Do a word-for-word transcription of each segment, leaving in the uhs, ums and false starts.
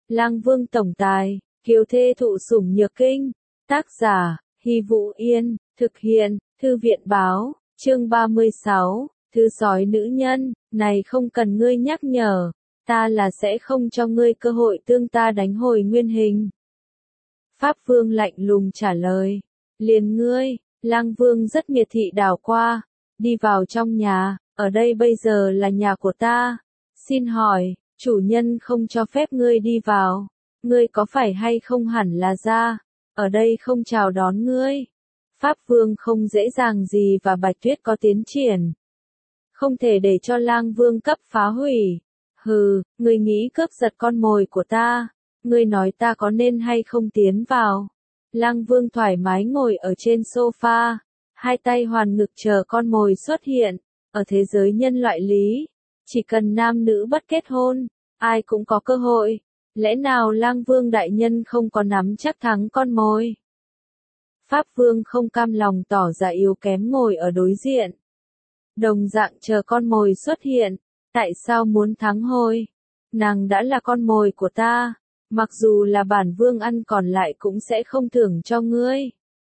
Lang Vương tổng tài, kiều thê thụ sủng nhược kinh. Tác giả, Hy Vũ Yên, thực hiện, Thư viện báo, chương ba mươi sáu, Thư sói nữ nhân, này không cần ngươi nhắc nhở, ta là sẽ không cho ngươi cơ hội tương ta đánh hồi nguyên hình. Pháp Vương lạnh lùng trả lời, liền ngươi. Lang Vương rất miệt thị đảo qua, đi vào trong nhà, ở đây bây giờ là nhà của ta. Xin hỏi, chủ nhân không cho phép ngươi đi vào, ngươi có phải hay không hẳn là ra, ở đây không chào đón ngươi. Pháp Vương không dễ dàng gì và Bạch Tuyết có tiến triển. Không thể để cho Lang Vương cấp phá hủy. Hừ, ngươi nghĩ cướp giật con mồi của ta, ngươi nói ta có nên hay không tiến vào. Lang Vương thoải mái ngồi ở trên sofa, hai tay hoàn ngực chờ con mồi xuất hiện. Ở thế giới nhân loại lý, chỉ cần nam nữ bất kết hôn, ai cũng có cơ hội. Lẽ nào Lang Vương đại nhân không có nắm chắc thắng con mồi? Pháp Vương không cam lòng tỏ ra yếu kém ngồi ở đối diện. Đồng dạng chờ con mồi xuất hiện, tại sao muốn thắng hồi? Nàng đã là con mồi của ta. Mặc dù là bản vương ăn còn lại cũng sẽ không thưởng cho ngươi.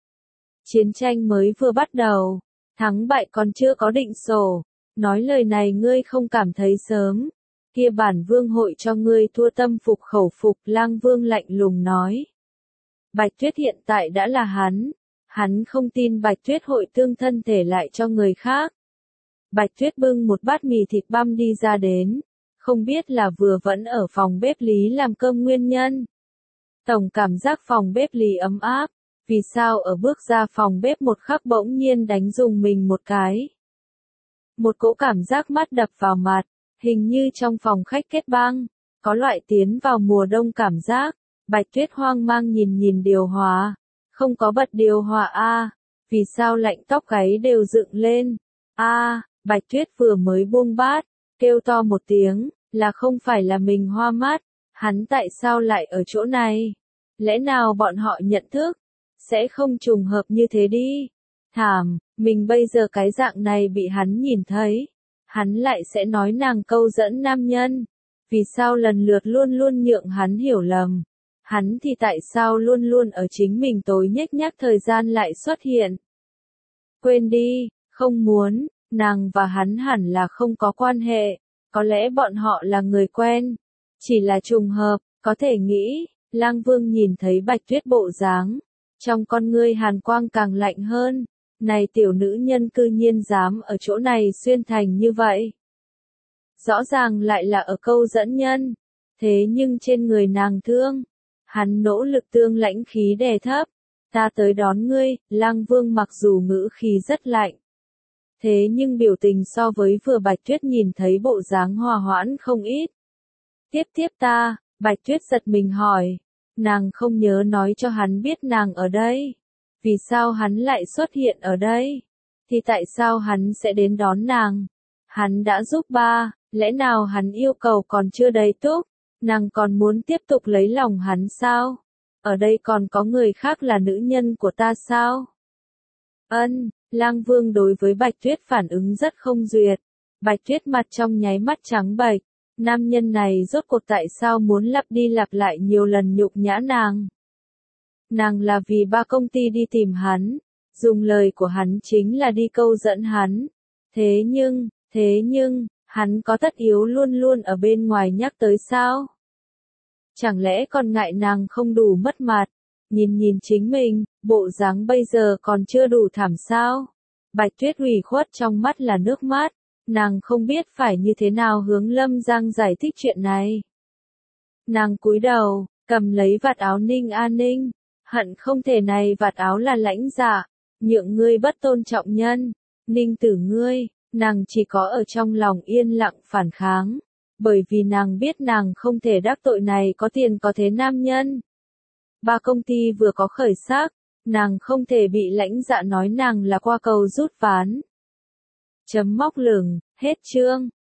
Chiến tranh mới vừa bắt đầu, thắng bại còn chưa có định sổ, nói lời này ngươi không cảm thấy sớm, kia bản vương hội cho ngươi thua tâm phục khẩu phục. Lang Vương lạnh lùng nói. Bạch Tuyết hiện tại đã là hắn, hắn không tin Bạch Tuyết hội tương thân thể lại cho người khác. Bạch Tuyết bưng một bát mì thịt băm đi ra đến. Không biết là vừa vẫn ở phòng bếp lý làm cơm nguyên nhân. Tổng cảm giác phòng bếp lý ấm áp, vì sao ở bước ra phòng bếp một khắc bỗng nhiên đánh dùng mình một cái. Một cỗ cảm giác mát đập vào mặt, hình như trong phòng khách kết băng, có loại tiến vào mùa đông cảm giác. Bạch Tuyết hoang mang nhìn nhìn điều hòa, không có bật điều hòa a, à, vì sao lạnh tóc gáy đều dựng lên. A, à, Bạch Tuyết vừa mới buông bát, kêu to một tiếng, là không phải là mình hoa mắt, hắn tại sao lại ở chỗ này? Lẽ nào bọn họ nhận thức? Sẽ không trùng hợp như thế đi. Thảm, mình bây giờ cái dạng này bị hắn nhìn thấy. Hắn lại sẽ nói nàng câu dẫn nam nhân. Vì sao lần lượt luôn luôn nhượng hắn hiểu lầm? Hắn thì tại sao luôn luôn ở chính mình tối nhếch nhác thời gian lại xuất hiện? Quên đi, không muốn, nàng và hắn hẳn là không có quan hệ. Có lẽ bọn họ là người quen, chỉ là trùng hợp, có thể nghĩ. Lang Vương nhìn thấy Bạch Tuyết bộ dáng, trong con ngươi hàn quang càng lạnh hơn. Này tiểu nữ nhân cư nhiên dám ở chỗ này xuyên thành như vậy. Rõ ràng lại là ở câu dẫn nhân, thế nhưng trên người nàng thương. Hắn nỗ lực tương lãnh khí đè thấp. Ta tới đón ngươi. Lang Vương mặc dù ngữ khí rất lạnh, thế nhưng biểu tình so với vừa Bạch Tuyết nhìn thấy bộ dáng hòa hoãn không ít. Tiếp tiếp ta, Bạch Tuyết giật mình hỏi. Nàng không nhớ nói cho hắn biết nàng ở đây. Vì sao hắn lại xuất hiện ở đây? Thì tại sao hắn sẽ đến đón nàng? Hắn đã giúp ba, lẽ nào hắn yêu cầu còn chưa đầy túc? Nàng còn muốn tiếp tục lấy lòng hắn sao? Ở đây còn có người khác là nữ nhân của ta sao? Ân. Lang Vương đối với Bạch Tuyết phản ứng rất không duyệt. Bạch Tuyết mặt trong nháy mắt trắng bệch. Nam nhân này rốt cuộc tại sao muốn lặp đi lặp lại nhiều lần nhục nhã nàng? Nàng là vì ba công ty đi tìm hắn, dùng lời của hắn chính là đi câu dẫn hắn. Thế nhưng, thế nhưng, hắn có tất yếu luôn luôn ở bên ngoài nhắc tới sao? Chẳng lẽ còn ngại nàng không đủ mất mặt? Nhìn nhìn chính mình, bộ dáng bây giờ còn chưa đủ thảm sao? Bạch Tuyết ủy khuất trong mắt là nước mắt, nàng không biết phải như thế nào hướng Lâm Giang giải thích chuyện này. Nàng cúi đầu, cầm lấy vạt áo Ninh A Ninh, hận không thể này vạt áo là lãnh dạ, nhượng ngươi bất tôn trọng nhân, Ninh tử ngươi, nàng chỉ có ở trong lòng yên lặng phản kháng, bởi vì nàng biết nàng không thể đắc tội này có tiền có thế nam nhân. Ba công ty vừa có khởi sắc, nàng không thể bị lãnh dạ nói nàng là qua cầu rút ván. Chấm móc lửng, hết chương.